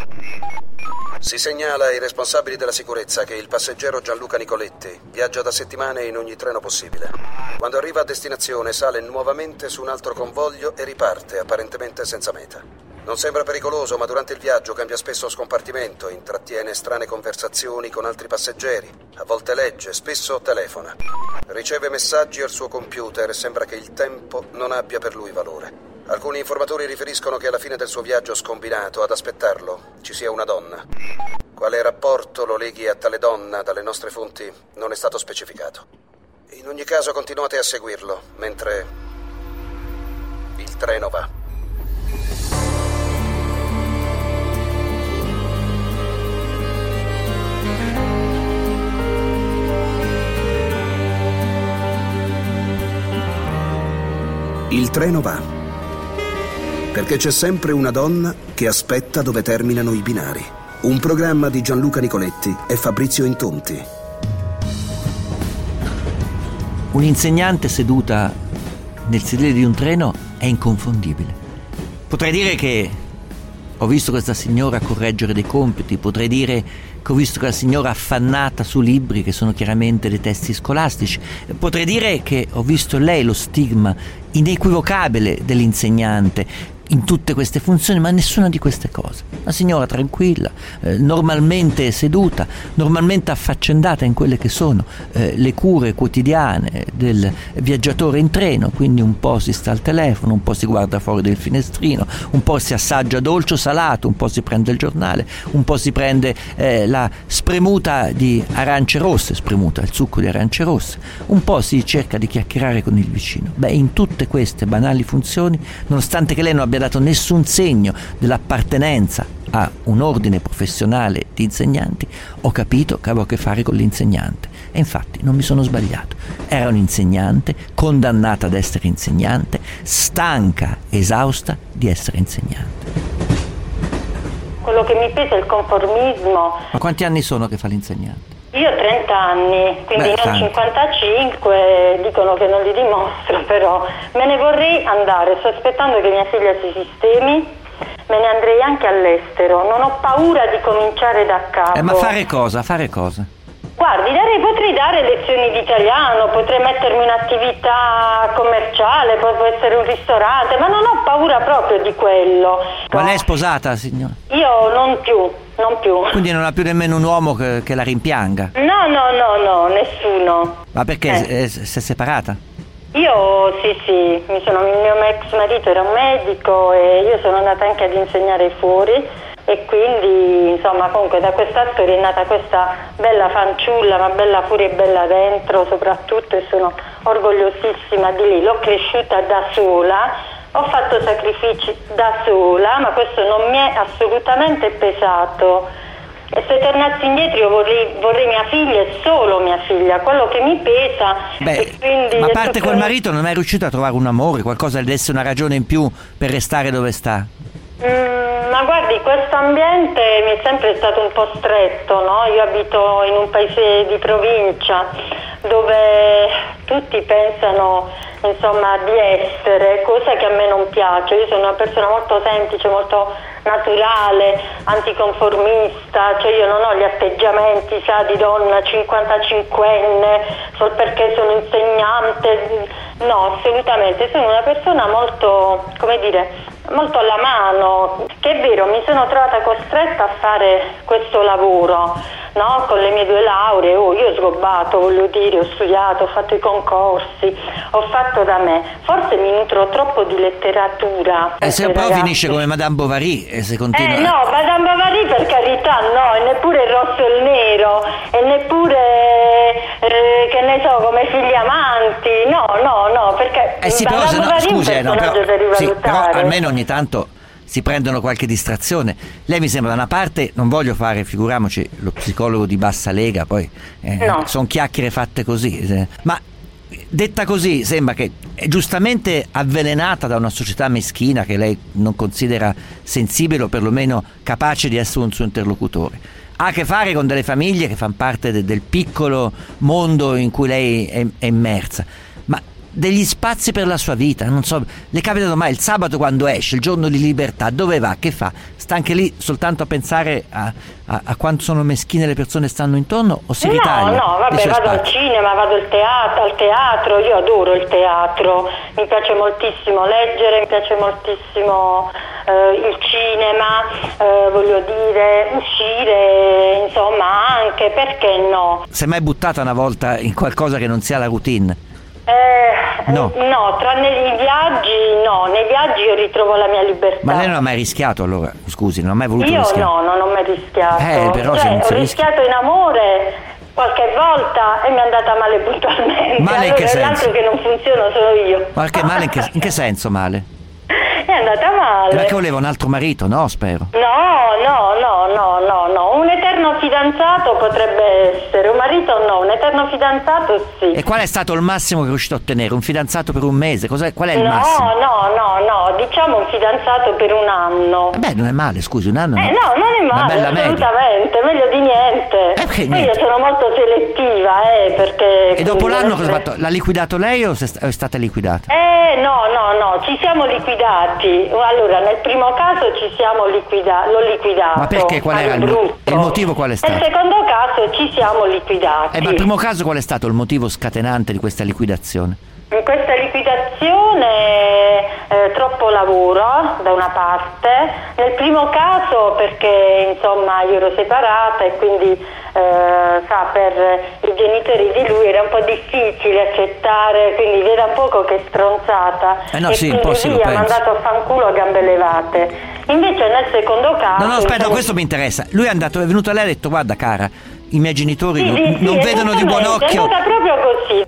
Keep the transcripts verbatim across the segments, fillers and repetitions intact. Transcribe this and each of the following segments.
Si segnala ai responsabili della sicurezza che il passeggero Gianluca Nicoletti viaggia da settimane in ogni treno possibile. Quando arriva a destinazione sale nuovamente su un altro convoglio e riparte, apparentemente senza meta. Non sembra pericoloso, ma durante il viaggio cambia spesso scompartimento, intrattiene strane conversazioni con altri passeggeri, a volte legge, spesso telefona. Riceve messaggi al suo computer e sembra che il tempo non abbia per lui valore. Alcuni informatori riferiscono che alla fine del suo viaggio scombinato, ad aspettarlo, ci sia una donna. Quale rapporto lo leghi a tale donna dalle nostre fonti non è stato specificato. In ogni caso continuate a seguirlo, mentre il treno va. Il treno va. Perché c'è sempre una donna che aspetta dove terminano i binari. Un programma di Gianluca Nicoletti e Fabrizio Intonti. Un'insegnante seduta nel sedile di un treno è inconfondibile. Potrei dire che ho visto questa signora correggere dei compiti, potrei dire che ho visto quella signora affannata su libri che sono chiaramente dei testi scolastici, potrei dire che ho visto lei lo stigma inequivocabile dell'insegnante in tutte queste funzioni, ma nessuna di queste cose. Una signora tranquilla, eh, normalmente seduta, normalmente affaccendata in quelle che sono eh, le cure quotidiane del viaggiatore in treno, quindi un po' si sta al telefono, un po' si guarda fuori del finestrino, un po' si assaggia dolce o salato, un po' si prende il giornale, un po' si prende eh, la spremuta di arance rosse, spremuta il succo di arance rosse, un po' si cerca di chiacchierare con il vicino. Beh, in tutte queste banali funzioni, nonostante che lei non abbia dato nessun segno dell'appartenenza a un ordine professionale di insegnanti, ho capito che avevo a che fare con l'insegnante. E infatti non mi sono sbagliato. Era un'insegnante condannata ad essere insegnante, stanca, esausta di essere insegnante. Quello che mi pesa è il conformismo. Ma quanti anni sono che fa l'insegnante? Io ho trenta anni, quindi Beh, non tanti. cinquantacinque, dicono che non li dimostro, però me ne vorrei andare, sto aspettando che mia figlia si sistemi, me ne andrei anche all'estero, non ho paura di cominciare da capo. Eh, ma fare cosa? Fare cosa? Guardi, darei, potrei dare lezioni di italiano, potrei mettermi un'attività commerciale, poi può essere un ristorante, ma non ho paura proprio di quello. Ma lei è sposata, signora? Io non più, non più. Quindi non ha più nemmeno un uomo che, che la rimpianga? No, no, no, no, nessuno. Ma perché? Eh. Eh, si è separata? Io sì, sì, mi sono, il mio ex marito era un medico e io sono andata anche ad insegnare fuori. E quindi insomma comunque da questa storia è nata questa bella fanciulla, ma bella fuori e bella dentro soprattutto, e sono orgogliosissima di lei. L'ho cresciuta da sola, ho fatto sacrifici da sola, ma questo non mi è assolutamente pesato. E se tornassi indietro io vorrei, vorrei mia figlia e solo mia figlia, quello che mi pesa. Beh, e quindi ma a parte tutto... col marito non è mai riuscito a trovare un amore, qualcosa che desse una ragione in più per restare dove sta? Mm, ma guardi, questo ambiente mi è sempre stato un po' stretto, no? Io abito in un paese di provincia dove tutti pensano insomma di essere, cosa che a me non piace. Io sono una persona molto semplice, molto naturale, anticonformista, cioè io non ho gli atteggiamenti, sa, di donna cinquantacinquenne solo perché sono insegnante, no, assolutamente, sono una persona molto, come dire, molto alla mano, che è vero, mi sono trovata costretta a fare questo lavoro, no, con le mie due lauree. Oh, io ho sgobbato, voglio dire, ho studiato, ho fatto i concorsi, ho fatto da me, forse mi nutro troppo di letteratura. E se poi finisce come Madame Bovary e se continua... Eh no, Madame Bovary per carità no, e neppure il rosso e il nero, e neppure eh, che ne so, come Figli amanti, no, no, no, perché eh sì, Madame però, se no, Bovary scusi, è eh, un no, però, personaggio da sì, rivalutare. però almeno ogni tanto si prendono qualche distrazione. Lei mi sembra da una parte, non voglio fare, figuriamoci, lo psicologo di bassa lega, poi eh, no. sono chiacchiere fatte così, eh, ma detta così sembra che è giustamente avvelenata da una società meschina che lei non considera sensibile o perlomeno capace di essere un suo interlocutore. Ha a che fare con delle famiglie che fanno parte de- del piccolo mondo in cui lei è, è immersa, ma degli spazi per la sua vita. Non so, le capita mai il sabato quando esce, il giorno di libertà, dove va, che fa? Sta anche lì soltanto a pensare a, a, a quanto sono meschine le persone stanno intorno, o si no, ritaglia? No, vabbè, vado al cinema, vado al teatro, al teatro, io adoro il teatro, mi piace moltissimo leggere, mi piace moltissimo eh, il cinema, eh, voglio dire, uscire, insomma, anche, perché no? Si è mai buttata una volta in qualcosa che non sia la routine? Eh, no. no, tranne i viaggi, no, nei viaggi io ritrovo la mia libertà. Ma lei non ha mai rischiato allora? Scusi, non ha mai voluto io rischiare? Io no, non ho mai rischiato. Eh, però cioè, se non si ho rischia... rischiato in amore qualche volta e mi è andata male puntualmente. Male in allora che senso? l'altro che non funziona sono io. Ma che male in che, in che senso male? È andata male. Perché voleva un altro marito, no? Spero. No, no, no, no, no, no. Un eterno fidanzato potrebbe essere, un marito no, un eterno fidanzato sì. E qual è stato il massimo che è riuscito a ottenere? Un fidanzato per un mese? Cos'è, qual è il no, massimo? No, no, no, diciamo un fidanzato per un anno. Beh, non è male, scusi, un anno. Eh no, non è male, assolutamente, media. Meglio di niente. Eh, Poi niente. io sono molto selettiva, eh, perché... E dopo l'anno cosa ha fatto? L'ha liquidato lei o è stata liquidata? Eh, no, no, no, ci siamo liquidati. Allora, nel primo caso ci siamo liquidati, l'ho liquidato. Ma perché? Qual era il, mo- il motivo? Qual è stato? Nel secondo caso ci siamo liquidati. Eh, ma il primo caso qual è stato il motivo scatenante di questa liquidazione? In questa liquidazione eh, troppo lavoro da una parte, nel primo caso perché insomma io ero separata e quindi eh, sa, per i genitori di lui era un po' difficile accettare, quindi veda un poco che stronzata, eh no, e sì, quindi un po' sì, lui lo ha penso. mandato a fanculo a gambe levate. Invece nel secondo caso... No, no, aspetta, insomma, questo mi interessa. Lui è andato, è venuto a lei e ha detto: guarda cara, i miei genitori sì, non, sì, non sì, vedono di buon occhio. È andata proprio così.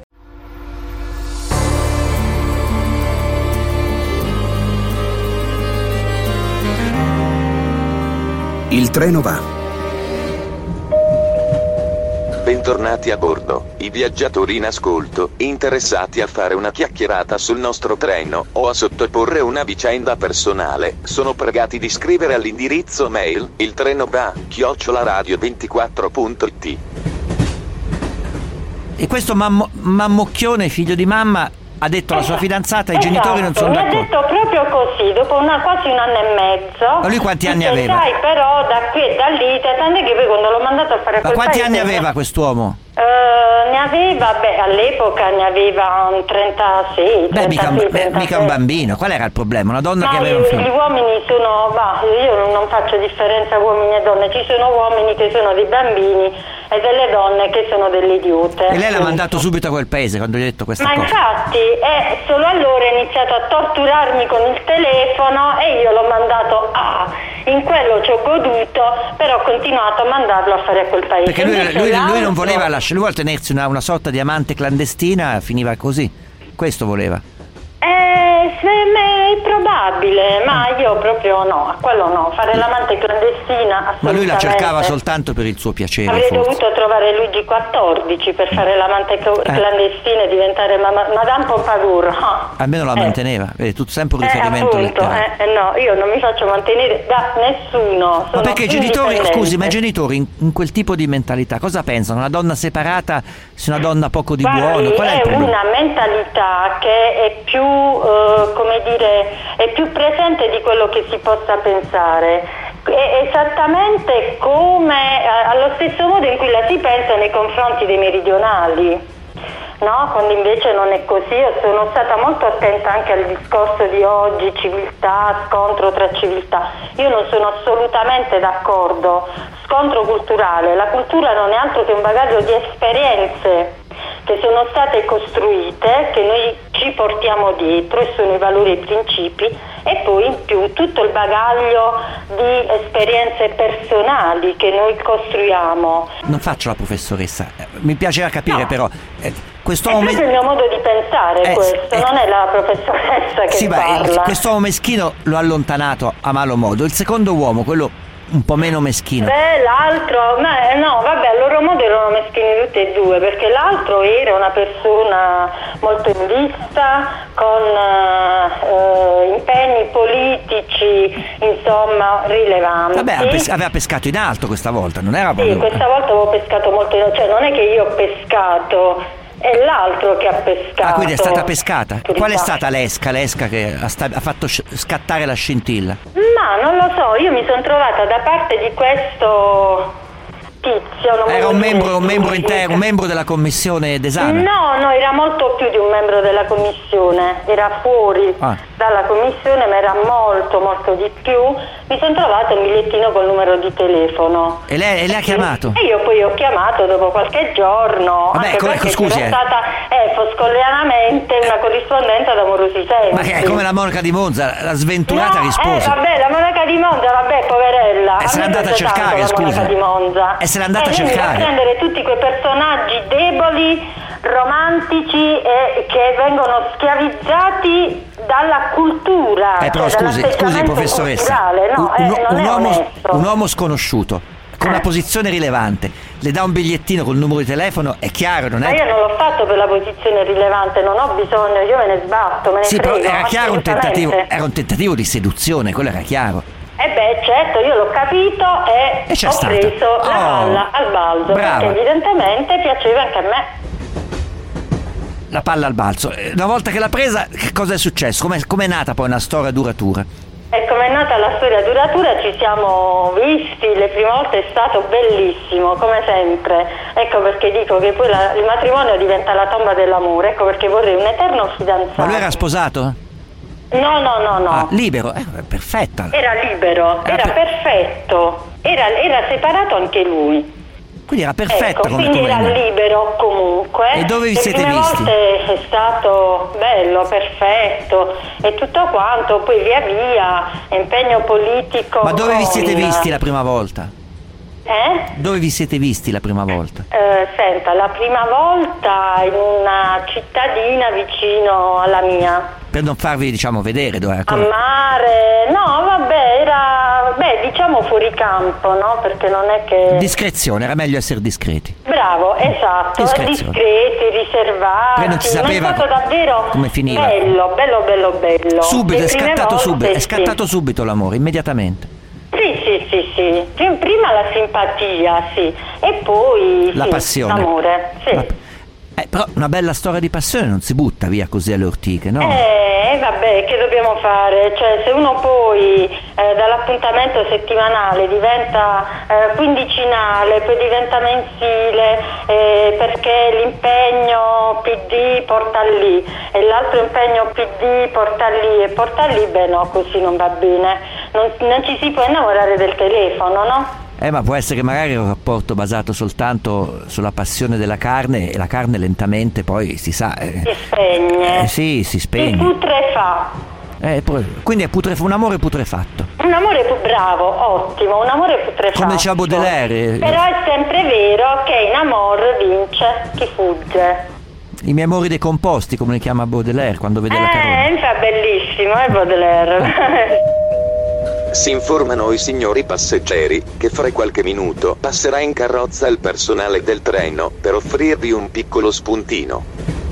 Il treno va. Bentornati a bordo, i viaggiatori in ascolto, interessati a fare una chiacchierata sul nostro treno o a sottoporre una vicenda personale, sono pregati di scrivere all'indirizzo mail il treno va chiocciola radio ventiquattro punto it. E questo mammo- mammocchione, figlio di mamma, ha detto alla sua fidanzata: i esatto, genitori non sono mi d'accordo. ha detto proprio così, dopo una, quasi un anno e mezzo. Ma lui quanti anni dice, aveva? Sai, però da qui e da lì, tant'è che poi quando l'ho mandato a fare Ma quel quanti paese, anni aveva quest'uomo? Uh, ne aveva, beh, all'epoca ne aveva un trentasei. Beh, mica un, trentasei, beh, mica un bambino. Qual era il problema? Una donna Ma che aveva un gli, figlio. gli uomini sono, bah, io non faccio differenza uomini e donne, ci sono uomini che sono dei bambini e delle donne che sono delle idiote. E lei l'ha mandato subito a quel paese quando gli ha detto questa Ma cosa? infatti, eh, solo allora ha iniziato a torturarmi con il telefono e io l'ho mandato a... In quello ci ho goduto, però ho continuato a mandarlo a fare a quel paese. Perché lui, Invece lui- lui l'altro- non voleva lasciare, lui vuole tenersi una, una sorta di amante clandestina, finiva così. Questo voleva. Eh, se è probabile, ma io proprio no, a quello no, fare l'amante clandestina assolutamente. Ma lui la cercava soltanto per il suo piacere, Avrei forse. dovuto trovare Luigi quattordici per fare l'amante cl- Eh. clandestina e diventare ma- Madame Pompadour. Almeno la Eh. manteneva, vedi, tutto sempre un Eh, riferimento appunto, letterario. eh, eh, no, io non mi faccio mantenere da nessuno. Ma sono perché i genitori, indipendente. scusi, ma i genitori in, in quel tipo di mentalità cosa pensano? Una donna separata sia una donna poco di Guardi, buono? Qual è il è problema? una mentalità che è più, eh, come dire, è più presente di quello che si possa pensare. È esattamente come, eh, allo stesso modo in cui la si pensa nei confronti dei meridionali. No, quando invece non è così. Io sono stata molto attenta anche al discorso di oggi, civiltà, scontro tra civiltà. Io non sono assolutamente d'accordo. Scontro culturale, la cultura non è altro che un bagaglio di esperienze che sono state costruite, che noi ci portiamo dietro e sono i valori e i principi, e poi in più tutto il bagaglio di esperienze personali che noi costruiamo. Non faccio la professoressa, eh, mi piaceva capire No. però eh, È quest'uomo proprio mes- il mio modo di pensare Eh, questo, eh, non è la professoressa che sì, ma eh, parla. quest'uomo meschino lo ha allontanato a malo modo. Il secondo uomo, quello un po' meno meschino, Beh, l'altro, ma eh, no, vabbè, a loro modo erano meschini tutti e due, perché l'altro era una persona molto in vista, con eh, impegni politici, insomma, rilevanti. vabbè, aveva pes- aveva pescato in alto questa volta, non era Sì, proprio... questa volta avevo pescato molto, cioè non è che io ho pescato, è l'altro che ha pescato. Ah, quindi è stata pescata. Tutti Qual è qua. stata l'esca, l'esca che ha, sta- ha fatto sc- scattare la scintilla? Ma non lo so, io mi sono trovata da parte di questo tizio. non Era voglio un membro, dire un membro chi, intero, un membro della commissione d'esame? No, no, era molto più di un membro della commissione, era fuori Ah. dalla commissione, ma era molto, molto di più. Mi sono trovata un bigliettino col numero di telefono. E lei, e lei ha chiamato? E io poi ho chiamato dopo qualche giorno. Vabbè, anche come- perché scusi, c'era eh. stata eh, foscollianamente una corrispondenza d'amorosi sensi. Ma che è come la monaca di Monza, la sventurata No, rispose. Eh, vabbè, la monaca di Monza, vabbè, poverella. E se l'è A me andata a piace cercare, tanto la scusa. monaca di Monza. E se l'è andata Eh, a lei mi cercare. fa prendere tutti quei personaggi deboli, romantici e che vengono schiavizzati dalla cultura. Eh, però cioè scusi, dall'atteggiamento scusi professoressa, culturale. No, un, eh, un- non un è uomo, onesto. un uomo sconosciuto, con una Eh. posizione rilevante, le dà un bigliettino col numero di telefono, è chiaro, non Ma è? io non l'ho fatto per la posizione rilevante, non ho bisogno, io me ne sbatto, me ne Sì, frego. però era chiaro un assolutamente. tentativo, era un tentativo di seduzione, quello era chiaro. Eh beh, certo, io l'ho capito e, E c'è ho stata. preso la Oh, palla al balzo, brava. perché evidentemente piaceva anche a me. La palla al balzo. Eh, Una volta che l'ha presa, che cosa è successo? Com'è, com'è nata poi una storia duratura? E come è nata la storia duratura ci siamo visti, le prime volte è stato bellissimo, come sempre. Ecco perché dico che poi la- il matrimonio diventa la tomba dell'amore, ecco perché vorrei un eterno fidanzato. Ma lui era sposato? No, no, no, no. Ah, libero? Eh, perfetta. Era libero, Era era per- perfetto, era, era separato anche lui. Quindi era perfetta Ecco, come quindi era come- libero comunque. E dove vi Le siete prime visti? volte è stato bello, perfetto e tutto quanto, poi via via impegno politico. Ma dove vi siete con- visti la prima volta? Eh? Dove vi siete visti la prima volta? Eh, senta, la prima volta in una cittadina vicino alla mia. Per non farvi, diciamo, vedere dove era. A mare, no vabbè, era, beh diciamo fuori campo, no? Perché non è che... Discrezione, era meglio essere discreti. Bravo, esatto, Discrezione. discreti, riservati, Poi non si ma sapeva è stato davvero come finiva. bello, bello, bello, bello. Subito, Le è prime scattato volte, subito, è sì. scattato subito l'amore, immediatamente. Sì, sì, sì, sì, Prim- prima la simpatia, sì, e poi La sì, passione. l'amore, sì. La- Eh, però una bella storia di passione non si butta via così alle ortiche, no? Eh, vabbè, che dobbiamo fare? Cioè, se uno poi eh, dall'appuntamento settimanale diventa eh, quindicinale, poi diventa mensile, eh, perché l'impegno P D porta lì e l'altro impegno P D porta lì e porta lì, beh no, così non va bene. Non, non ci si può innamorare del telefono, no? Eh, ma può essere che magari è un rapporto basato soltanto sulla passione della carne e la carne lentamente poi si sa... eh, Si spegne. eh, sì, si Si spegne. putrefa. Eh, poi- quindi è putref- un amore putrefatto. Un amore pu- bravo, ottimo, un amore putrefatto. Come diceva Baudelaire. Però è sempre vero che in amor vince chi fugge. I miei amori decomposti, come li chiama Baudelaire quando vede la Eh, carogna. infatti è bellissimo, è Baudelaire. Si informano i signori passeggeri che fra qualche minuto passerà in carrozza il personale del treno per offrirvi un piccolo spuntino.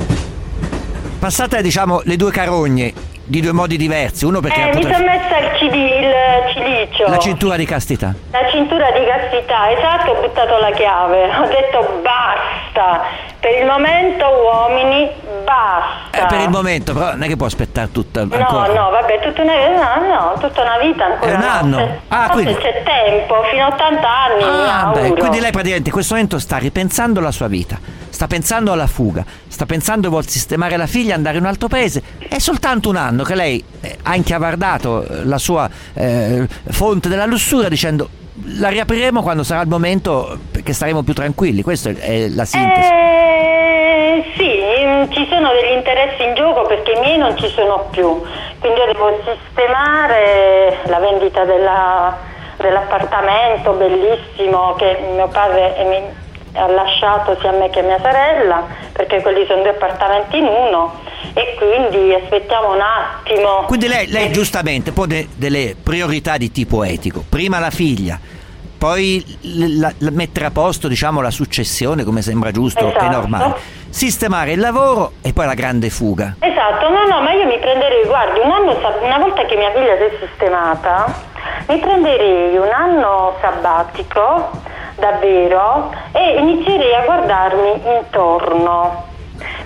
Passate, diciamo, le due carogne di due modi diversi. Uno perché Eh, la mi putref- sono messa il, cili- il cilicio. la cintura di castità. La cintura di castità, esatto, ho buttato la chiave. Ho detto basta. Per il momento uomini, basta. Eh, per il momento, però non è che può aspettare tutta No, ancora. no, vabbè, tutta una, no, no, tutta una vita ancora. È un no. anno? Se- Ah, forse quindi- c'è tempo, fino a ottanta anni, mi Ah, beh, auguro. quindi lei praticamente in questo momento sta ripensando la sua vita, sta pensando alla fuga, sta pensando vuol sistemare la figlia, andare in un altro paese. È soltanto un anno che lei eh, ha inchiavardato eh, la sua eh, fonte della lussuria dicendo la riapriremo quando sarà il momento che staremo più tranquilli. Questa è la sintesi. Eh, sì, mm, ci sono degli interessi in gioco perché i miei non ci sono più, quindi io devo sistemare la vendita della- dell'appartamento bellissimo che mio padre eh, mi ha lasciato sia a me che a mia sorella, perché quelli sono due appartamenti in uno, e quindi aspettiamo un attimo. Quindi lei, lei giustamente pone delle priorità di tipo etico. Prima la figlia, poi l- la- la- mettere a posto, diciamo, la successione, come sembra giusto e Esatto. normale. Sistemare il lavoro e poi la grande fuga. Esatto, no, no, ma io mi prenderei, guardi, un anno, sab- una volta che mia figlia si è sistemata, mi prenderei un anno sabbatico, davvero, e inizierei a guardarmi intorno.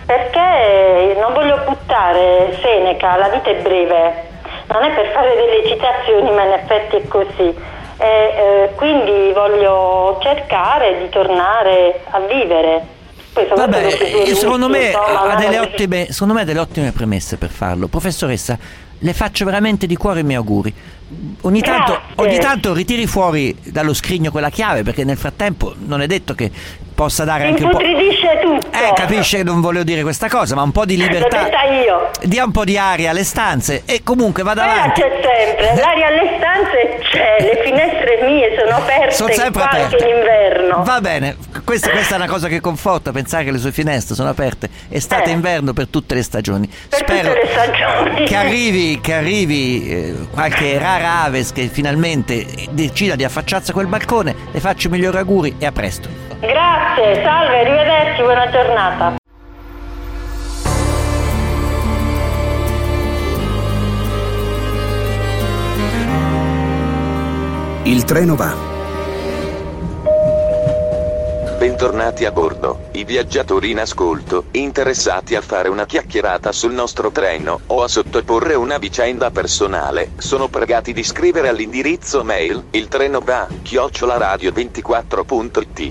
perché non voglio buttare Seneca, la vita è breve, non è per fare delle citazioni, ma in effetti è così, e eh, quindi voglio cercare di tornare a vivere. Vabbè, secondo me insomma, ha delle non... ottime, secondo me ha delle ottime premesse per farlo. Professoressa, le faccio veramente di cuore i miei auguri. Ogni tanto, ogni tanto ritiri fuori dallo scrigno quella chiave, perché nel frattempo non è detto che possa dare anche un po'. Imputridisce tutto. Eh, capisce che non volevo dire questa cosa, ma un po' di libertà. L'ho detta io. Dia un po' di aria alle stanze e comunque vada Eh, avanti. c'è sempre, l'aria alle stanze c'è, le finestre mie sono aperte, Sono sempre anche aperte. in inverno. Va bene, questa, questa è una cosa che conforta, pensare che le sue finestre sono aperte estate e Eh. inverno per tutte le stagioni. Per Spero tutte le stagioni. che arrivi, che arrivi eh, qualche rara aves che finalmente decida di affacciarsi a quel balcone. Le faccio i migliori auguri e a presto. Grazie, salve, arrivederci, buona giornata. Il treno va. Bentornati a bordo, i viaggiatori in ascolto, interessati a fare una chiacchierata sul nostro treno o a sottoporre una vicenda personale, sono pregati di scrivere all'indirizzo mail il treno va chiocciola radio ventiquattro punto it.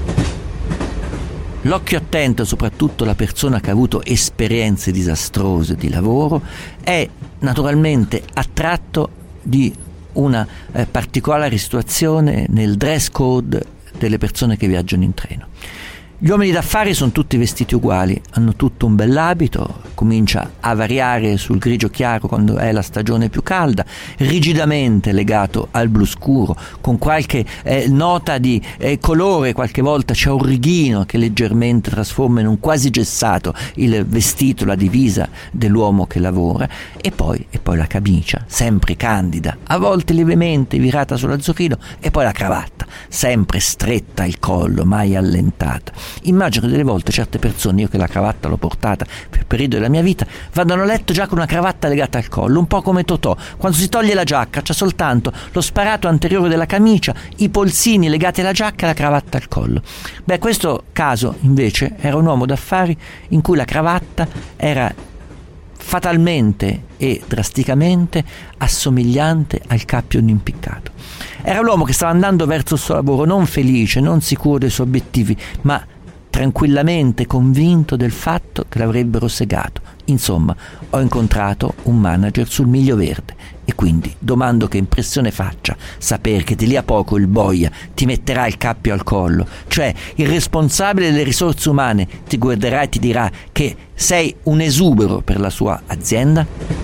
L'occhio attento, soprattutto la persona che ha avuto esperienze disastrose di lavoro, è naturalmente attratto di una eh, particolare situazione nel dress code delle persone che viaggiano in treno. Gli uomini d'affari sono tutti vestiti uguali, hanno tutto un bell'abito, comincia a variare sul grigio chiaro quando è la stagione più calda, rigidamente legato al blu scuro, con qualche eh, nota di eh, colore, qualche volta c'è un righino che leggermente trasforma in un quasi gessato il vestito, la divisa dell'uomo che lavora, e poi, e poi la camicia, sempre candida, a volte lievemente virata sull'azzurrino, e poi la cravatta, sempre stretta al collo, mai allentata. Immagino che delle volte certe persone, io che la cravatta l'ho portata per periodo della mia vita, vadano a letto già con una cravatta legata al collo, un po' come Totò, quando si toglie la giacca c'è soltanto lo sparato anteriore della camicia, i polsini legati alla giacca e la cravatta al collo. Beh, questo caso invece era un uomo d'affari in cui la cravatta era fatalmente e drasticamente assomigliante al cappio di un impiccato. Era l'uomo che stava andando verso il suo lavoro non felice, non sicuro dei suoi obiettivi, ma tranquillamente convinto del fatto che l'avrebbero segato. Insomma, ho incontrato un manager sul Miglio Verde e quindi domando che impressione faccia sapere che di lì a poco il boia ti metterà il cappio al collo, cioè il responsabile delle risorse umane ti guarderà e ti dirà che sei un esubero per la sua azienda?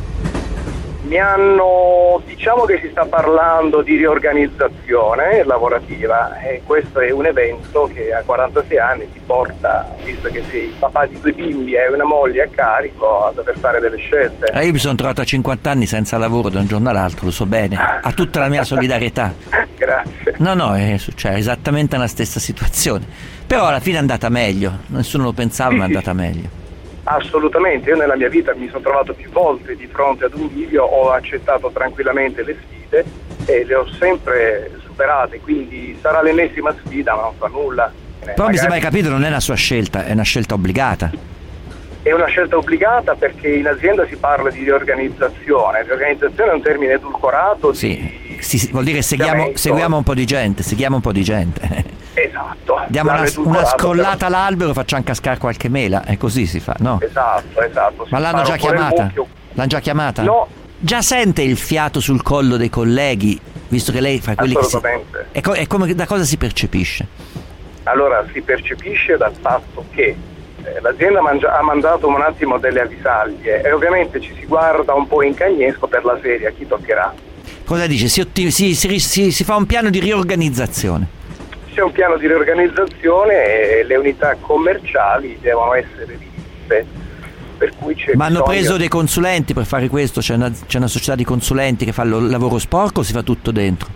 Mi hanno, diciamo che si sta parlando di riorganizzazione lavorativa e questo è un evento che a quarantasei anni ti porta, visto che sei papà di due bimbi e una moglie a carico, a dover fare delle scelte. Eh, io mi sono trovato a cinquanta anni senza lavoro da un giorno all'altro, lo so bene, ha tutta la mia solidarietà. Grazie. No, no, è successo esattamente la stessa situazione, però alla fine è andata meglio, nessuno lo pensava, ma è andata meglio. Assolutamente, io nella mia vita mi sono trovato più volte di fronte ad un bivio, ho accettato tranquillamente le sfide e le ho sempre superate, quindi sarà l'ennesima sfida ma non fa nulla. Però Magari... mi sembra hai capito, non è una sua scelta, è una scelta obbligata. È una scelta obbligata perché in azienda si parla di riorganizzazione, riorganizzazione è un termine edulcorato. Sì, di... sì, sì, vuol dire seguiamo, seguiamo un po' di gente, seguiamo un po' di gente. Esatto. Diamo una, una scrollata però... all'albero, facciamo cascare qualche mela, e così si fa, no? Esatto, esatto. Ma l'hanno già chiamata? L'hanno già chiamata? No. Già sente il fiato sul collo dei colleghi, visto che lei fa quelli che si... È, co- è come, da cosa si percepisce? Allora, si percepisce dal fatto che eh, l'azienda mangia- ha mandato un attimo delle avvisaglie e ovviamente ci si guarda un po' in cagnesco per la serie, a chi toccherà. Cosa dice? Si, otti- si, si, si, si fa un piano di riorganizzazione. C'è un piano di riorganizzazione e le unità commerciali devono essere riviste, per cui c'è Ma hanno bisogno... preso dei consulenti per fare questo? C'è una, c'è una società di consulenti che fa il lavoro sporco o si fa tutto dentro?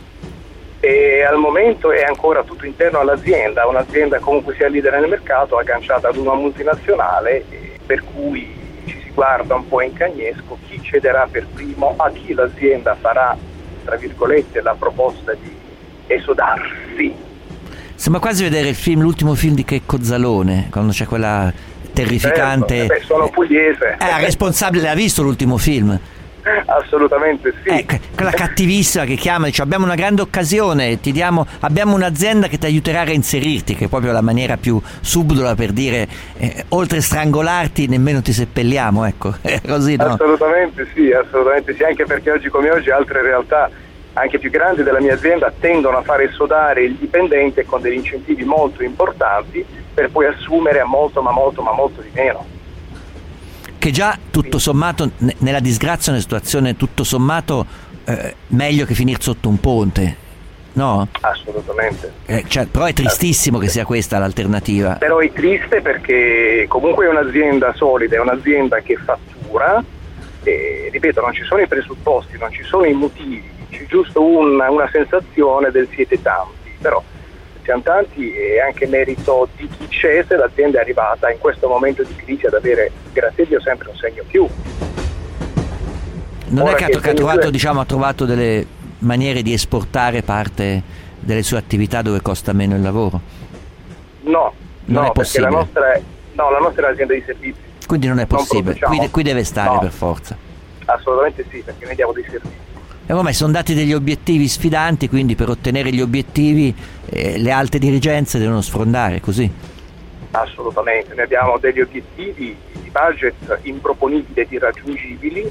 E al momento è ancora tutto interno all'azienda, un'azienda comunque sia leader nel mercato, agganciata ad una multinazionale, per cui ci si guarda un po' in cagnesco chi cederà per primo, a chi l'azienda farà, tra virgolette, la proposta di esodarsi. Sembra quasi vedere il film, l'ultimo film di Checco Zalone, quando c'è quella terrificante. Certo. Beh, sono pugliese. Eh, responsabile, l'ha visto l'ultimo film? Assolutamente sì. Eh, quella cattivissima che chiama, dice abbiamo una grande occasione, ti diamo, abbiamo un'azienda che ti aiuterà a reinserirti, che è proprio la maniera più subdola per dire eh, oltre a strangolarti nemmeno ti seppelliamo, ecco. Così, no? Assolutamente sì, assolutamente sì, anche perché oggi come oggi altre realtà anche più grandi della mia azienda tendono a fare sodare il dipendente con degli incentivi molto importanti per poi assumere a molto ma molto ma molto di meno. Che già tutto sommato n- nella disgrazia, una situazione tutto sommato eh, meglio che finire sotto un ponte, no? Assolutamente. Eh, cioè, però è tristissimo che sia questa l'alternativa. Però è triste perché comunque è un'azienda solida, è un'azienda che fattura e ripeto non ci sono i presupposti, non ci sono i motivi, c'è giusto una, una sensazione del siete tanti, però siamo tanti e anche merito di chi c'è se l'azienda è arrivata in questo momento di crisi ad avere, grazie a Dio, sempre un segno più. Non Ora è che, che ha trovato, è... diciamo, ha trovato delle maniere di esportare parte delle sue attività dove costa meno il lavoro? No, non no, è possibile. La nostra è, no, la nostra è un'azienda di servizi. Quindi non è possibile, non qui, qui deve stare no. per forza. Assolutamente sì, perché noi diamo dei servizi. E come sono dati degli obiettivi sfidanti, quindi per ottenere gli obiettivi eh, le alte dirigenze devono sfrondare, così? Assolutamente, noi abbiamo degli obiettivi di budget improponibili ed irraggiungibili,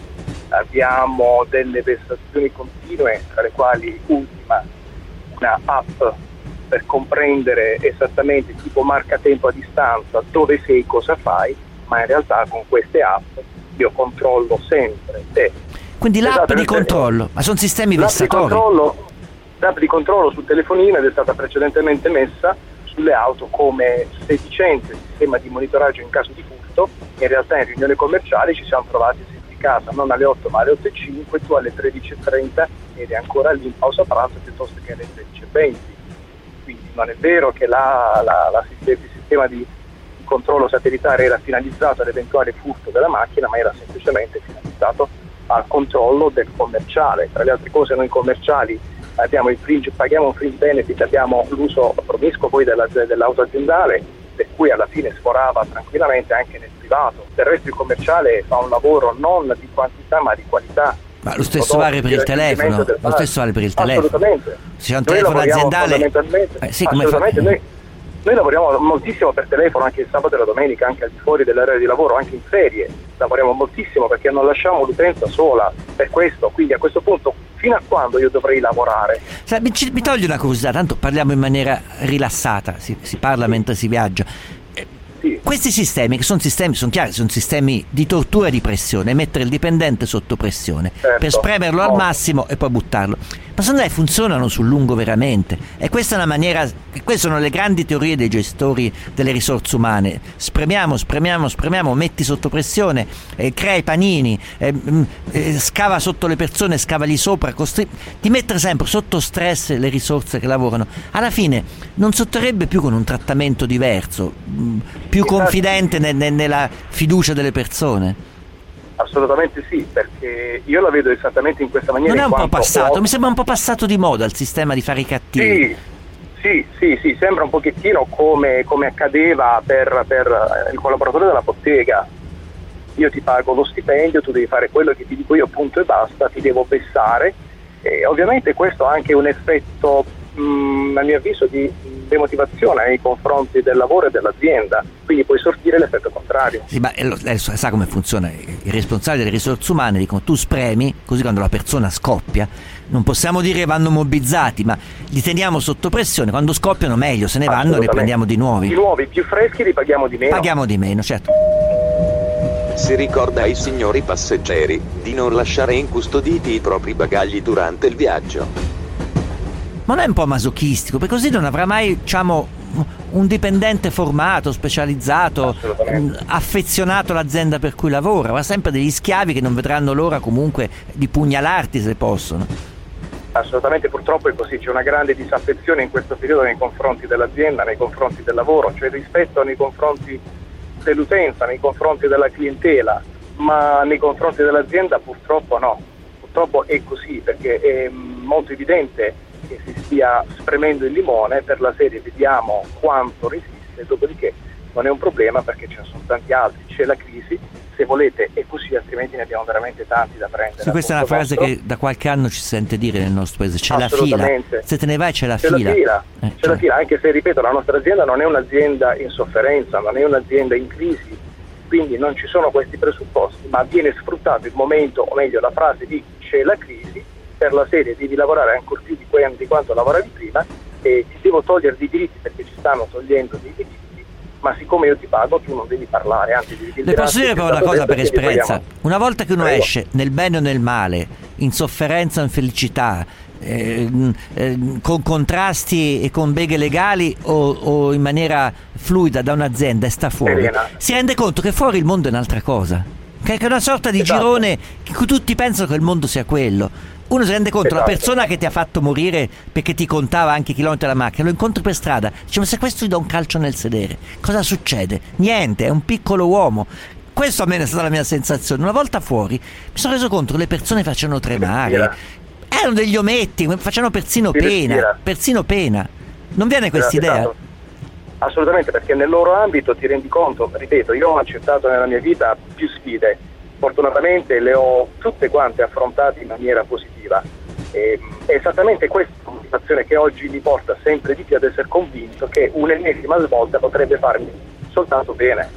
abbiamo delle prestazioni continue, tra le quali ultima una app per comprendere esattamente tipo marca tempo a distanza dove sei, cosa fai, ma in realtà con queste app io controllo sempre te. Quindi l'app di controllo, ma sono sistemi vessatori. L'app di controllo sul telefonino ed è stata precedentemente messa sulle auto come sedicente sistema di monitoraggio in caso di furto. In realtà in riunione commerciale ci siamo trovati in casa non alle otto ma alle otto e cinque, tu alle tredici e trenta eri ancora lì in pausa pranzo piuttosto che alle tredici e venti. Quindi non è vero che la, la, la, il sistema di controllo satellitare era finalizzato all'eventuale furto della macchina, ma era semplicemente finalizzato al controllo del commerciale. Tra le altre cose noi commerciali abbiamo il fringe, paghiamo un fringe benefit, abbiamo l'uso promiscuo poi della, dell'auto aziendale, per cui alla fine sforava tranquillamente anche nel privato. Del resto il commerciale fa un lavoro non di quantità ma di qualità. Ma lo stesso vale per il telefono, lo stesso vale per il telefono. Assolutamente. Se c'è un telefono aziendale, eh, sì, assolutamente. Noi, noi lavoriamo moltissimo per telefono anche il sabato e la domenica, anche al di fuori dell'area di lavoro, anche in ferie. Lavoriamo moltissimo perché non lasciamo l'utenza sola per questo, quindi a questo punto fino a quando io dovrei lavorare? Sai, mi, mi toglie una curiosità, tanto parliamo in maniera rilassata, si, si parla mentre si viaggia. Eh, sì. Questi sistemi, che sono sistemi, sono chiari, sono sistemi di tortura e di pressione, mettere il dipendente sotto pressione, certo, per spremerlo no. al massimo e poi buttarlo. Ma secondo me funzionano sul lungo veramente. E questa è una maniera, queste sono le grandi teorie dei gestori delle risorse umane. Spremiamo, spremiamo, spremiamo, metti sotto pressione, eh, crea i panini, eh, eh, scava sotto le persone, scavali sopra, costri- di mettere sempre sotto stress le risorse che lavorano. Alla fine non sotterrebbe più con un trattamento diverso, mh, più confidente ne- ne- nella fiducia delle persone? Assolutamente sì, perché io la vedo esattamente in questa maniera. Non è un po' passato, ho... mi sembra un po' passato di moda il sistema di fare i cattivi. Sì, sì, sì, sì, sembra un pochettino come, come accadeva per, per il collaboratore della bottega. Io ti pago lo stipendio, tu devi fare quello che ti dico io, punto e basta, ti devo vessare. E ovviamente questo ha anche un effetto, mh, a mio avviso, di demotivazione nei confronti del lavoro e dell'azienda, quindi puoi sortire l'effetto contrario. Sì, ma lei sa come funziona, i responsabili delle risorse umane dicono tu spremi, così quando la persona scoppia, non possiamo dire vanno mobbizzati, ma li teniamo sotto pressione, quando scoppiano meglio, se ne vanno e ne prendiamo di nuovi. Di nuovi, più freschi li paghiamo di meno. Paghiamo di meno, certo. Si ricorda ai signori passeggeri di non lasciare incustoditi i propri bagagli durante il viaggio. Ma non è un po' masochistico, perché così non avrà mai, diciamo, un dipendente formato, specializzato, affezionato all'azienda per cui lavora, avrà sempre degli schiavi che non vedranno l'ora comunque di pugnalarti se possono. Assolutamente, purtroppo è così, c'è una grande disaffezione in questo periodo nei confronti dell'azienda, nei confronti del lavoro, cioè rispetto nei confronti dell'utenza, nei confronti della clientela, ma nei confronti dell'azienda purtroppo no, purtroppo è così, perché è molto evidente che si stia spremendo il limone per la serie vediamo quanto resiste, dopodiché non è un problema perché ce ne sono tanti altri, c'è la crisi, se volete è così, altrimenti ne abbiamo veramente tanti da prendere. Sì, questa è una frase nostro. Che da qualche anno ci si sente dire nel nostro paese, c'è la fila, se te ne vai c'è la c'è fila. La fila. Eh, c'è cioè. la fila, anche se ripeto, la nostra azienda non è un'azienda in sofferenza, non è un'azienda in crisi, quindi non ci sono questi presupposti, ma viene sfruttato il momento, o meglio la frase di c'è la crisi, per la serie devi lavorare ancora più di, que- di quanto lavoravi prima e ti devo togliere dei diritti perché ci stanno togliendo dei diritti, ma siccome io ti pago tu non devi parlare, anzi devi dire. Le posso dire però una cosa per esperienza, una volta che uno Prego. esce nel bene o nel male, in sofferenza o in felicità, eh, eh, con contrasti e con beghe legali o, o in maniera fluida da un'azienda e sta fuori, Serena. si rende conto che fuori il mondo è un'altra cosa, che è una sorta di esatto. girone che tutti pensano che il mondo sia quello. Uno si rende conto, esatto. la persona che ti ha fatto morire perché ti contava anche i chilometri alla macchina, lo incontri per strada, dice ma se questo gli do un calcio nel sedere, cosa succede? Niente, è un piccolo uomo. Questo a me è stata la mia sensazione. Una volta fuori mi sono reso conto che le persone facevano tremare, erano degli ometti, facevano persino pena, persino pena. Non viene questa idea? Esatto. Assolutamente, perché nel loro ambito ti rendi conto, ripeto, io ho accettato nella mia vita più sfide, fortunatamente le ho tutte quante affrontate in maniera positiva. E, è esattamente questa motivazione che oggi mi porta sempre di più ad essere convinto che un'ennesima svolta potrebbe farmi soltanto bene.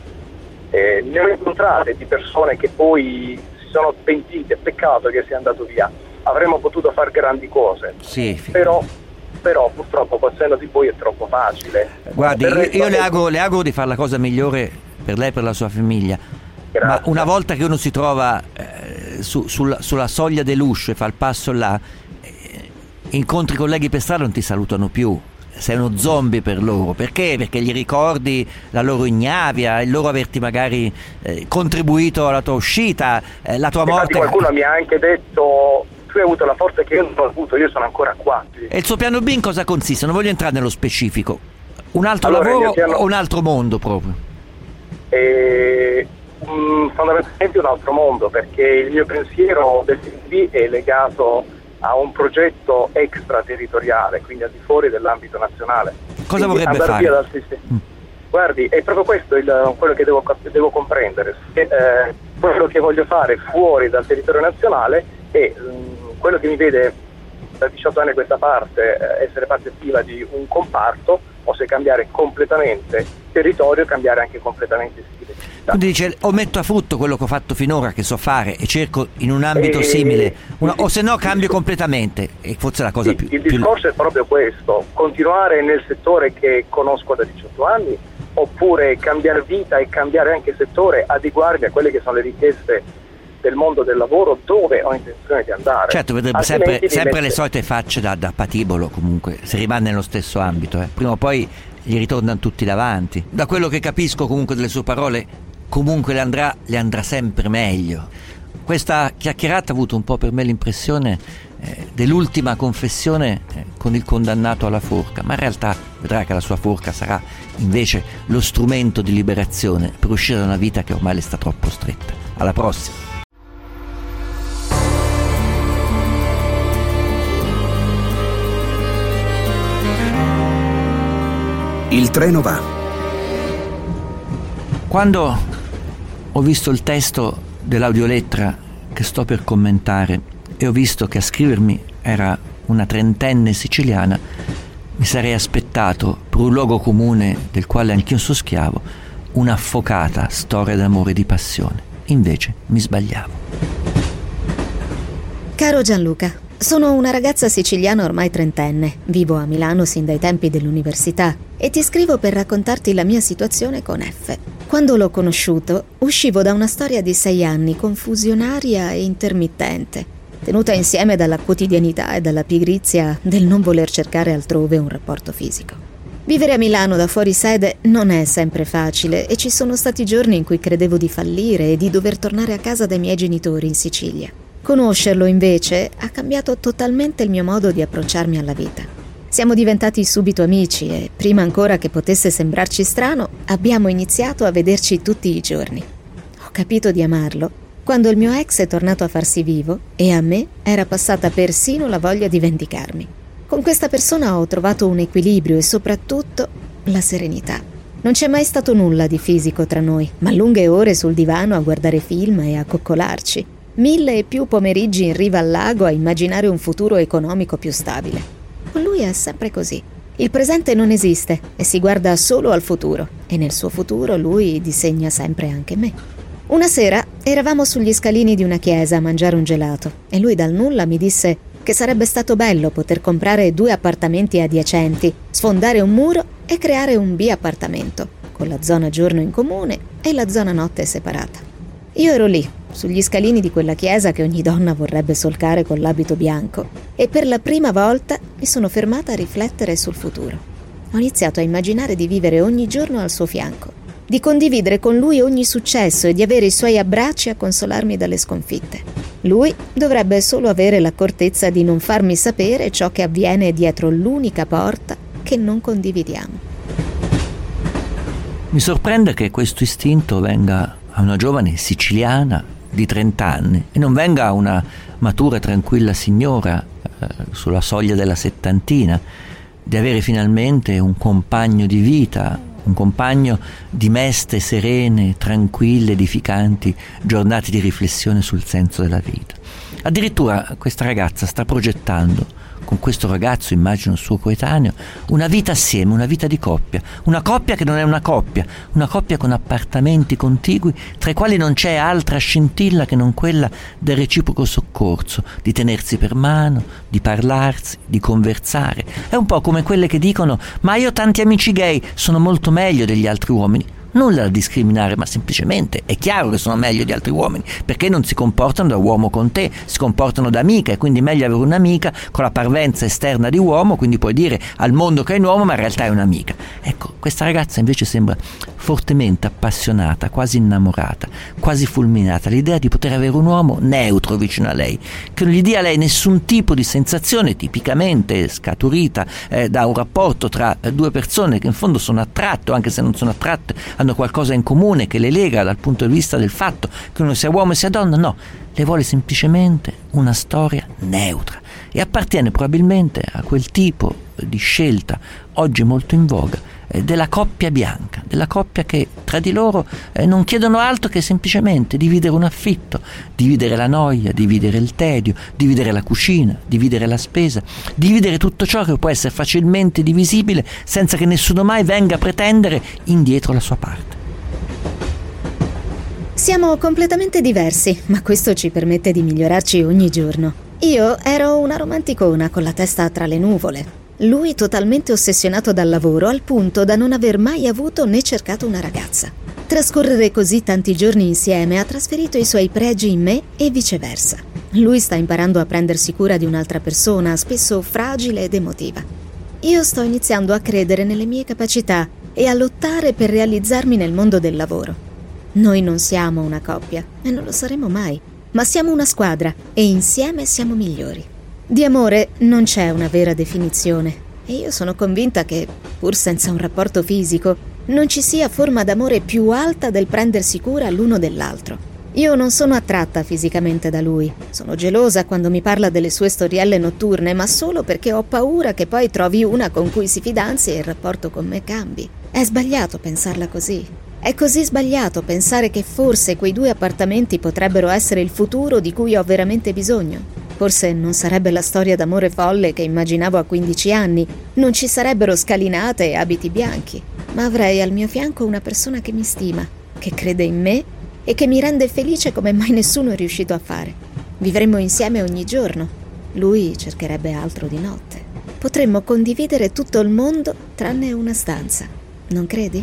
E ne ho incontrate di persone che poi si sono pentite, peccato che sia andato via, avremmo potuto fare grandi cose, sì, però però purtroppo col senno di poi è troppo facile. Guardi, io, io le auguro, le auguro di fare la cosa migliore per lei e per la sua famiglia. Grazie. Ma una volta che uno si trova eh, su, sulla, sulla soglia dell'uscio e fa il passo là, eh, incontri i colleghi per strada non ti salutano più, sei uno zombie per loro. Perché? Perché gli ricordi la loro ignavia, il loro averti magari eh, contribuito alla tua uscita, eh, la tua morte. Infatti qualcuno mi ha anche detto: tu hai avuto la forza che io non ho avuto, io sono ancora qua. E il suo piano B in cosa consiste? Non voglio entrare nello specifico. Un altro allora, lavoro piano... o un altro mondo proprio? E... Mm, fondamentalmente un altro mondo, perché il mio pensiero del piano B è legato a un progetto extraterritoriale, quindi al di fuori dell'ambito nazionale. Cosa quindi vorrebbe fare? Via dal sistema. Mm. Guardi, è proprio questo il, quello che devo, devo comprendere. Se, eh, quello che voglio fare fuori dal territorio nazionale è mh, quello che mi vede da diciotto anni a questa parte eh, essere parte attiva di un comparto, o se cambiare completamente territorio, cambiare anche completamente stile. Quindi dice: o metto a frutto quello che ho fatto finora, che so fare, e cerco in un ambito e, simile, una, il, o se no cambio il, completamente, e forse la cosa sì, più... Il più... discorso è proprio questo: continuare nel settore che conosco da diciotto anni, oppure cambiare vita e cambiare anche settore, adeguarmi a quelle che sono le richieste del mondo del lavoro dove ho intenzione di andare. Certo, vedrebbe sempre, sempre le solite facce da, da patibolo, comunque si rimane nello stesso ambito, eh. Prima o poi gli ritornano tutti davanti. Da quello che capisco comunque delle sue parole, comunque le andrà, le andrà sempre meglio. Questa chiacchierata ha avuto un po' per me l'impressione eh, dell'ultima confessione eh, con il condannato alla forca, ma in realtà vedrà che la sua forca sarà invece lo strumento di liberazione per uscire da una vita che ormai le sta troppo stretta. Alla prossima. Il treno va. Quando ho visto il testo dell'audiolettera che sto per commentare e ho visto che a scrivermi era una trentenne siciliana, mi sarei aspettato, per un luogo comune del quale anch'io sono schiavo, un'affocata storia d'amore e di passione. Invece mi sbagliavo. Caro Gianluca, sono una ragazza siciliana ormai trentenne, vivo a Milano sin dai tempi dell'università e ti scrivo per raccontarti la mia situazione con F. Quando l'ho conosciuto, uscivo da una storia di sei anni confusionaria e intermittente, tenuta insieme dalla quotidianità e dalla pigrizia del non voler cercare altrove un rapporto fisico. Vivere a Milano da fuori sede non è sempre facile e ci sono stati giorni in cui credevo di fallire e di dover tornare a casa dai miei genitori in Sicilia. Conoscerlo, invece, ha cambiato totalmente il mio modo di approcciarmi alla vita. Siamo diventati subito amici e, prima ancora che potesse sembrarci strano, abbiamo iniziato a vederci tutti i giorni. Ho capito di amarlo quando il mio ex è tornato a farsi vivo e a me era passata persino la voglia di vendicarmi. Con questa persona ho trovato un equilibrio e soprattutto la serenità. Non c'è mai stato nulla di fisico tra noi, ma lunghe ore sul divano a guardare film e a coccolarci. Mille e più pomeriggi in riva al lago a immaginare un futuro economico più stabile. Con lui è sempre così. Il presente non esiste e si guarda solo al futuro, e nel suo futuro lui disegna sempre anche me. Una sera eravamo sugli scalini di una chiesa a mangiare un gelato e lui dal nulla mi disse che sarebbe stato bello poter comprare due appartamenti adiacenti, sfondare un muro e creare un bi-appartamento, con la zona giorno in comune e la zona notte separata. Io ero lì, sugli scalini di quella chiesa che ogni donna vorrebbe solcare con l'abito bianco, e per la prima volta mi sono fermata a riflettere sul futuro. Ho iniziato a immaginare di vivere ogni giorno al suo fianco, di condividere con lui ogni successo e di avere i suoi abbracci a consolarmi dalle sconfitte. Lui dovrebbe solo avere l'accortezza di non farmi sapere ciò che avviene dietro l'unica porta che non condividiamo. Mi sorprende che questo istinto venga a una giovane siciliana di trenta anni e non venga a una matura, tranquilla signora eh, sulla soglia della settantina, di avere finalmente un compagno di vita, un compagno di meste serene, tranquille, edificanti giornate di riflessione sul senso della vita. Addirittura questa ragazza sta progettando, con questo ragazzo, immagino suo coetaneo, una vita assieme, una vita di coppia, una coppia che non è una coppia, una coppia con appartamenti contigui tra i quali non c'è altra scintilla che non quella del reciproco soccorso, di tenersi per mano, di parlarsi, di conversare. È un po' come quelle che dicono: ma io ho tanti amici gay, sono molto meglio degli altri uomini. Nulla da discriminare, ma semplicemente è chiaro che sono meglio di altri uomini, perché non si comportano da uomo con te, si comportano da amica, e quindi è meglio avere un'amica con la parvenza esterna di uomo, quindi puoi dire al mondo che è un uomo ma in realtà è un'amica. Ecco, questa ragazza invece sembra fortemente appassionata, quasi innamorata, quasi fulminata all'idea di poter avere un uomo neutro vicino a lei, che non gli dia a lei nessun tipo di sensazione tipicamente scaturita eh, da un rapporto tra eh, due persone che in fondo sono attratte, o anche se non sono attratte hanno qualcosa in comune che le lega dal punto di vista del fatto che uno sia uomo e sia donna. No, le vuole semplicemente una storia neutra, e appartiene probabilmente a quel tipo di scelta oggi molto in voga eh, della coppia bianca, della coppia che tra di loro eh, non chiedono altro che semplicemente dividere un affitto, dividere la noia, dividere il tedio, dividere la cucina, dividere la spesa, dividere tutto ciò che può essere facilmente divisibile senza che nessuno mai venga a pretendere indietro la sua parte. Siamo completamente diversi, ma questo ci permette di migliorarci ogni giorno. Io ero una romanticona con la testa tra le nuvole. Lui totalmente ossessionato dal lavoro al punto da non aver mai avuto né cercato una ragazza. Trascorrere così tanti giorni insieme ha trasferito i suoi pregi in me e viceversa. Lui sta imparando a prendersi cura di un'altra persona, spesso fragile ed emotiva. Io sto iniziando a credere nelle mie capacità e a lottare per realizzarmi nel mondo del lavoro. Noi non siamo una coppia e non lo saremo mai, ma siamo una squadra e insieme siamo migliori. Di amore non c'è una vera definizione e io sono convinta che, pur senza un rapporto fisico, non ci sia forma d'amore più alta del prendersi cura l'uno dell'altro. Io non sono attratta fisicamente da lui, sono gelosa quando mi parla delle sue storielle notturne, ma solo perché ho paura che poi trovi una con cui si fidanzi e il rapporto con me cambi. È sbagliato pensarla così. È così sbagliato pensare che forse quei due appartamenti potrebbero essere il futuro di cui ho veramente bisogno. Forse non sarebbe la storia d'amore folle che immaginavo a quindici anni, non ci sarebbero scalinate e abiti bianchi, ma avrei al mio fianco una persona che mi stima, che crede in me e che mi rende felice come mai nessuno è riuscito a fare. Vivremmo insieme ogni giorno. Lui cercherebbe altro di notte. Potremmo condividere tutto il mondo tranne una stanza. Non credi?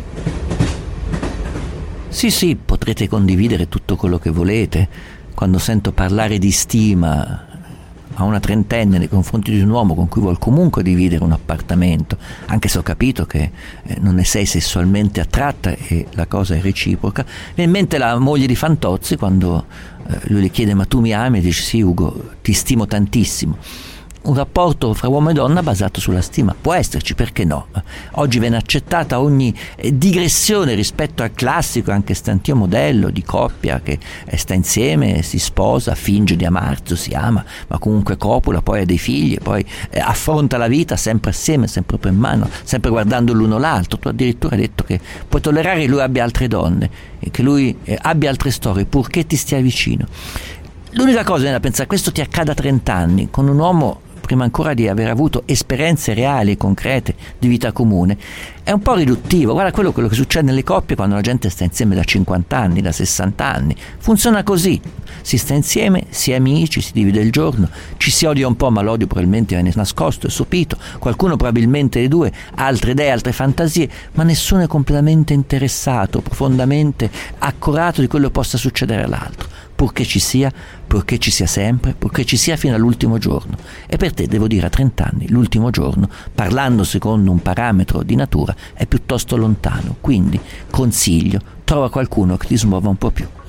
Sì, sì, potrete condividere tutto quello che volete. Quando sento parlare di stima a una trentenne nei confronti di un uomo con cui vuol comunque dividere un appartamento, anche se ho capito che eh, non ne sei sessualmente attratta e la cosa è reciproca, viene in mente la moglie di Fantozzi quando eh, lui le chiede: ma tu mi ami? E dice: sì Ugo, ti stimo tantissimo. un rapporto fra uomo e donna basato sulla stima. Può esserci, perché no? Oggi viene accettata ogni digressione rispetto al classico, anche stantio modello di coppia che sta insieme, si sposa, finge di amarsi, si ama, ma comunque copula, poi ha dei figli, poi eh, affronta la vita sempre assieme, sempre per mano, sempre guardando l'uno l'altro. Tu addirittura hai detto che puoi tollerare che lui abbia altre donne e che lui eh, abbia altre storie, purché ti stia vicino. L'unica cosa è da pensare, questo ti accada a trenta anni con un uomo, prima ancora di aver avuto esperienze reali e concrete di vita comune, è un po' riduttivo. Guarda quello, quello che succede nelle coppie quando la gente sta insieme da cinquanta anni, da sessanta anni. Funziona così: si sta insieme, si è amici, si divide il giorno, ci si odia un po', ma l'odio probabilmente viene nascosto e sopito. Qualcuno probabilmente dei due ha altre idee, altre fantasie, ma nessuno è completamente interessato, profondamente accorato di quello che possa succedere all'altro. Purché ci sia, purché ci sia sempre, purché ci sia fino all'ultimo giorno. E per te, devo dire, a trenta anni l'ultimo giorno, parlando secondo un parametro di natura, è piuttosto lontano. Quindi consiglio, trova qualcuno che ti smuova un po' più.